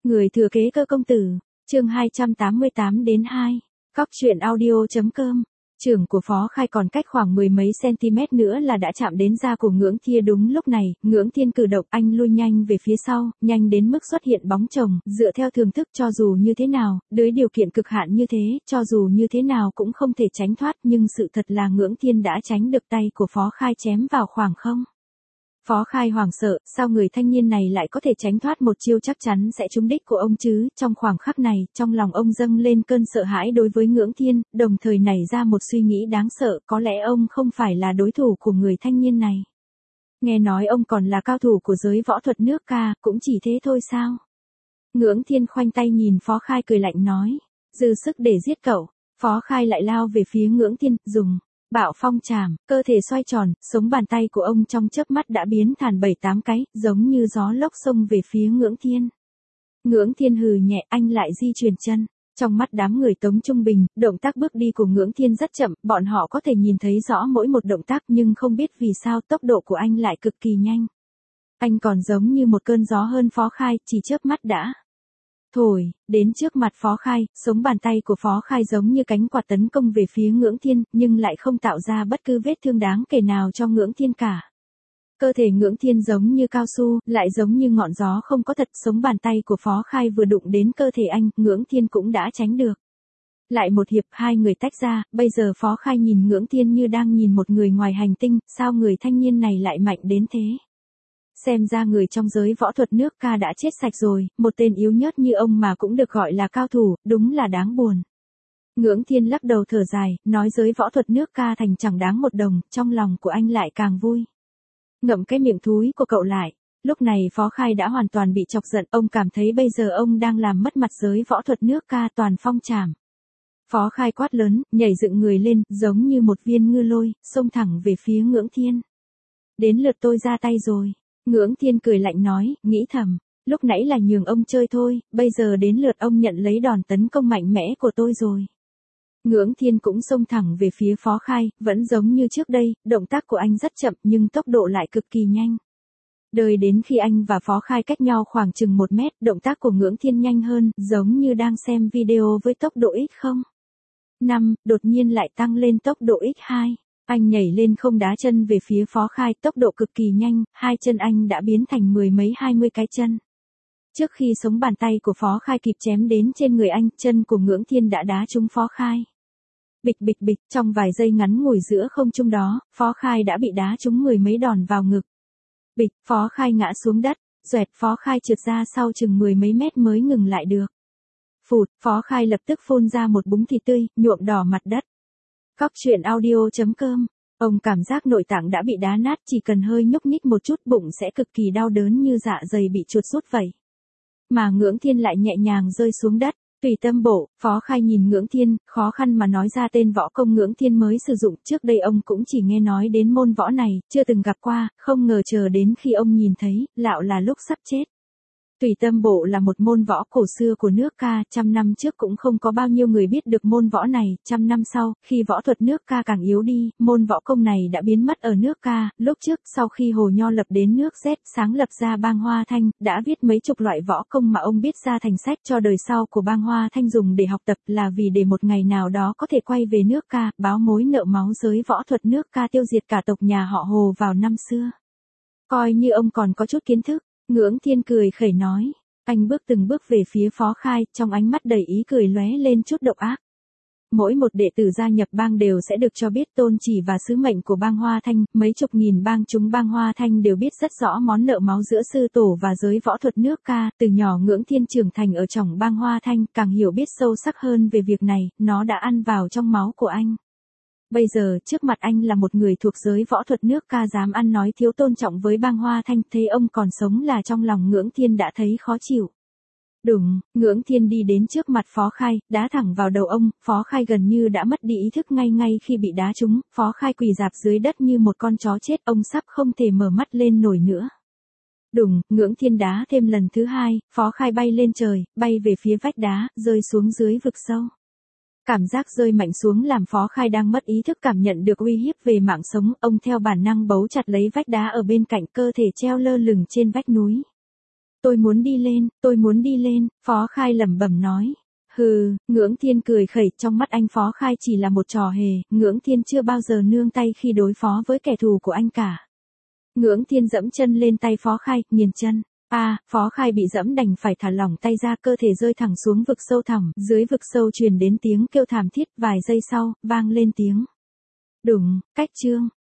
Người thừa kế cơ công tử, chương 288 đến 2. Cóc truyện audio.com. Trưởng của Phó Khai còn cách khoảng mười mấy cm nữa là đã chạm đến da của Ngưỡng Thiên. Đúng lúc này, Ngưỡng Thiên cử động, anh lui nhanh về phía sau, nhanh đến mức xuất hiện bóng chồng. Dựa theo thường thức, cho dù như thế nào, dưới điều kiện cực hạn như thế, cho dù như thế nào cũng không thể tránh thoát, nhưng sự thật là Ngưỡng Thiên đã tránh được tay của Phó Khai chém vào khoảng không. Phó Khai hoảng sợ, sao người thanh niên này lại có thể tránh thoát một chiêu chắc chắn sẽ trúng đích của ông chứ? Trong khoảng khắc này, trong lòng ông dâng lên cơn sợ hãi đối với Ngưỡng Thiên, đồng thời nảy ra một suy nghĩ đáng sợ, có lẽ ông không phải là đối thủ của người thanh niên này. Nghe nói ông còn là cao thủ của giới võ thuật nước ca, cũng chỉ thế thôi sao? Ngưỡng Thiên khoanh tay nhìn Phó Khai cười lạnh nói, dư sức để giết cậu. Phó Khai lại lao về phía Ngưỡng Thiên, dùng Bạo Phong Trảm, cơ thể xoay tròn, sống bàn tay của ông trong chớp mắt đã biến thành 7-8 cái, giống như gió lốc xông về phía Ngưỡng Thiên. Ngưỡng Thiên hừ nhẹ, anh lại di chuyển chân. Trong mắt đám người Tống Trung Bình, động tác bước đi của Ngưỡng Thiên rất chậm, bọn họ có thể nhìn thấy rõ mỗi một động tác nhưng không biết vì sao tốc độ của anh lại cực kỳ nhanh. Anh còn giống như một cơn gió hơn Phó Khai, chỉ chớp mắt đã thổi đến trước mặt Phó Khai, sống bàn tay của Phó Khai giống như cánh quạt tấn công về phía Ngưỡng Thiên, nhưng lại không tạo ra bất cứ vết thương đáng kể nào cho Ngưỡng Thiên cả. Cơ thể Ngưỡng Thiên giống như cao su, lại giống như ngọn gió không có thật, sống bàn tay của Phó Khai vừa đụng đến cơ thể anh, Ngưỡng Thiên cũng đã tránh được. Lại một hiệp, hai người tách ra, bây giờ Phó Khai nhìn Ngưỡng Thiên như đang nhìn một người ngoài hành tinh, sao người thanh niên này lại mạnh đến thế? Xem ra người trong giới võ thuật nước ca đã chết sạch rồi, một tên yếu nhớt như ông mà cũng được gọi là cao thủ, đúng là đáng buồn. Ngưỡng Thiên lắc đầu thở dài, nói giới võ thuật nước ca thành chẳng đáng một đồng, trong lòng của anh lại càng vui. Ngậm cái miệng thúi của cậu lại. Lúc này Phó Khai đã hoàn toàn bị chọc giận, ông cảm thấy bây giờ ông đang làm mất mặt giới võ thuật nước ca toàn phong trảm. Phó Khai quát lớn, nhảy dựng người lên, giống như một viên ngư lôi, xông thẳng về phía Ngưỡng Thiên. Đến lượt tôi ra tay rồi. Ngưỡng Thiên cười lạnh nói, nghĩ thầm, lúc nãy là nhường ông chơi thôi, bây giờ đến lượt ông nhận lấy đòn tấn công mạnh mẽ của tôi rồi. Ngưỡng Thiên cũng xông thẳng về phía Phó Khai, vẫn giống như trước đây, động tác của anh rất chậm nhưng tốc độ lại cực kỳ nhanh. Đợi đến khi anh và Phó Khai cách nhau khoảng chừng 1 mét, động tác của Ngưỡng Thiên nhanh hơn, giống như đang xem video với tốc độ x0.5, đột nhiên lại tăng lên tốc độ x2. Anh nhảy lên không đá chân về phía Phó Khai, tốc độ cực kỳ nhanh, hai chân anh đã biến thành 10 mấy 20 cái chân. Trước khi sống bàn tay của Phó Khai kịp chém đến trên người anh, chân của Ngưỡng Thiên đã đá trúng Phó Khai. Bịch bịch bịch, trong vài giây ngắn ngủi giữa không trung đó, Phó Khai đã bị đá trúng 10 mấy đòn vào ngực. Bịch, Phó Khai ngã xuống đất, xoẹt, Phó Khai trượt ra sau chừng 10 mấy mét mới ngừng lại được. Phụt, Phó Khai lập tức phun ra một búng thịt tươi, nhuộm đỏ mặt đất. Cóc truyện audio.com. Ông cảm giác nội tạng đã bị đá nát, chỉ cần hơi nhúc nhích một chút bụng sẽ cực kỳ đau đớn như dạ dày bị chuột rút vậy. Mà Ngưỡng Thiên lại nhẹ nhàng rơi xuống đất. Tùy Tâm Bộ, Phó Khai nhìn Ngưỡng Thiên, khó khăn mà nói ra tên võ công Ngưỡng Thiên mới sử dụng, trước đây ông cũng chỉ nghe nói đến môn võ này, chưa từng gặp qua, không ngờ chờ đến khi ông nhìn thấy, lạo là lúc sắp chết. Tùy Tâm Bộ là một môn võ cổ xưa của nước ca, 100 năm trước cũng không có bao nhiêu người biết được môn võ này, 100 năm sau, khi võ thuật nước ca càng yếu đi, môn võ công này đã biến mất ở nước ca. Lúc trước, sau khi Hồ Nho lập đến nước Z, sáng lập ra Bang Hoa Thanh, đã viết mấy chục loại võ công mà ông biết ra thành sách cho đời sau của Bang Hoa Thanh dùng để học tập, là vì để một ngày nào đó có thể quay về nước ca, báo mối nợ máu giới võ thuật nước ca tiêu diệt cả tộc nhà họ Hồ vào năm xưa. Coi như ông còn có chút kiến thức. Ngưỡng Thiên cười khẩy nói, anh bước từng bước về phía Phó Khai, trong ánh mắt đầy ý cười lóe lên chút độc ác. Mỗi một đệ tử gia nhập bang đều sẽ được cho biết tôn chỉ và sứ mệnh của Bang Hoa Thanh, mấy chục nghìn bang chúng Bang Hoa Thanh đều biết rất rõ món nợ máu giữa sư tổ và giới võ thuật nước ca, từ nhỏ Ngưỡng Thiên trưởng thành ở trong Bang Hoa Thanh, càng hiểu biết sâu sắc hơn về việc này, nó đã ăn vào trong máu của anh. Bây giờ, trước mặt anh là một người thuộc giới võ thuật nước ca dám ăn nói thiếu tôn trọng với Bang Hoa Thanh, thế ông còn sống là trong lòng Ngưỡng Thiên đã thấy khó chịu. Đùng, Ngưỡng Thiên đi đến trước mặt Phó Khai, đá thẳng vào đầu ông, Phó Khai gần như đã mất đi ý thức ngay khi bị đá trúng, Phó Khai quỳ rạp dưới đất như một con chó chết, ông sắp không thể mở mắt lên nổi nữa. Đùng, Ngưỡng Thiên đá thêm lần thứ hai, Phó Khai bay lên trời, bay về phía vách đá, rơi xuống dưới vực sâu. Cảm giác rơi mạnh xuống làm Phó Khai đang mất ý thức cảm nhận được uy hiếp về mạng sống, ông theo bản năng bấu chặt lấy vách đá ở bên cạnh, cơ thể treo lơ lửng trên vách núi. tôi muốn đi lên, Phó Khai lẩm bẩm nói. Hừ, Ngưỡng Thiên cười khẩy, trong mắt anh Phó Khai chỉ là một trò hề, Ngưỡng Thiên chưa bao giờ nương tay khi đối phó với kẻ thù của anh cả. Ngưỡng Thiên dẫm chân lên tay Phó Khai, nghiền chân. Phó Khai bị dẫm đành phải thả lỏng tay ra, cơ thể rơi thẳng xuống vực sâu thẳm, dưới vực sâu truyền đến tiếng kêu thảm thiết, vài giây sau, vang lên tiếng đùng, cách chương.